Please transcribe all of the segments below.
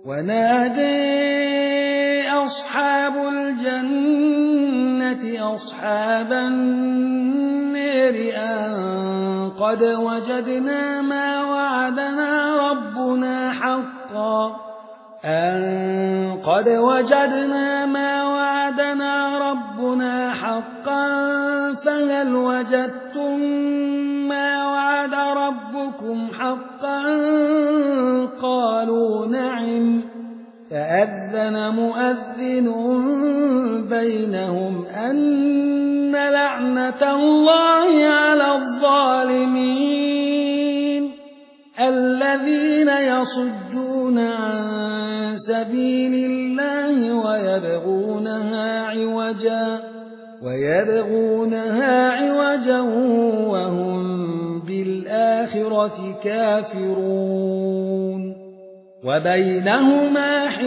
ونادى أصحاب الجنة أصحاب النار أن قد وجدنا ما وعدنا ربنا حقا فهل وجدتم ما وعد ربكم حقا قالوا نعم فأذن مؤذن بينهم أن لعنة الله على الظالمين الذين يصدون عن سبيل الله ويبغونها عوجا وهم بالآخرة كافرون وبينهما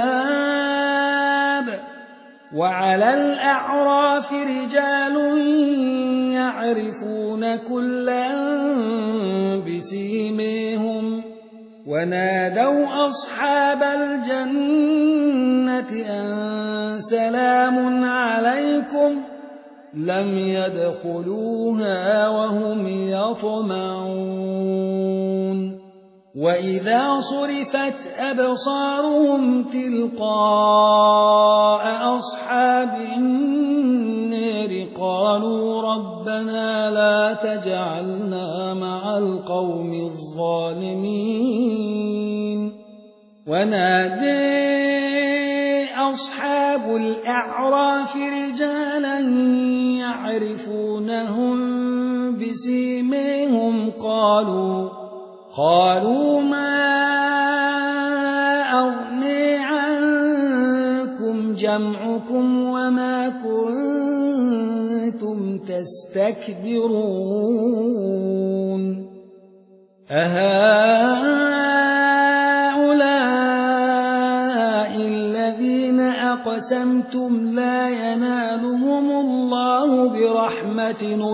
حجاب وعلى الأعراف رجال يعرفون كلا بسيماهم ونادوا أصحاب الجنة أن سلام عليكم لم يدخلوها وهم يطمعون وإذا صرفت أبصارهم تلقاء أصحاب النار قالوا ربنا لا تجعلنا مع القوم الظالمين ونادى أصحاب الأعراف رجالا يعرفونهم بسيماهم قالوا ما أغني عنكم جمعكم وما كنتم تستكبرون أهؤلاء الذين أقسمتم لا ينالهم الله برحمة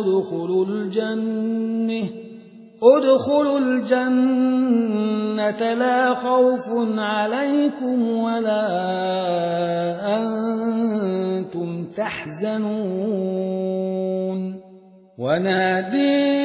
ادخلوا الجنة لا خوف عليكم ولا أنتم تحزنون ونادى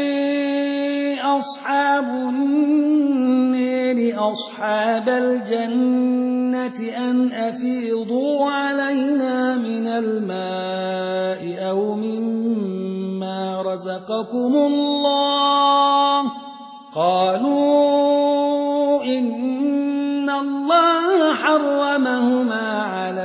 أصحاب النار أصحاب الجنة أن أفيضوا علينا من الماء أو مما رزقكم الله قالوا إن الله حرمهما على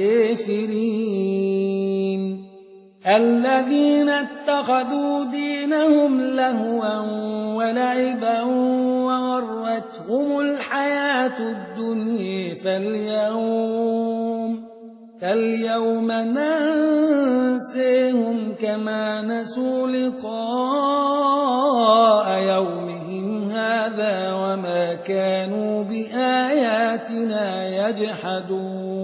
الكافرين الذين اتخذوا دينهم لهوا ولعبا وغرتهم الحياة الدنيا فاليوم ننسيهم كما نسوا لقاء يومهم هذا وما كانوا بآياتنا يجحدون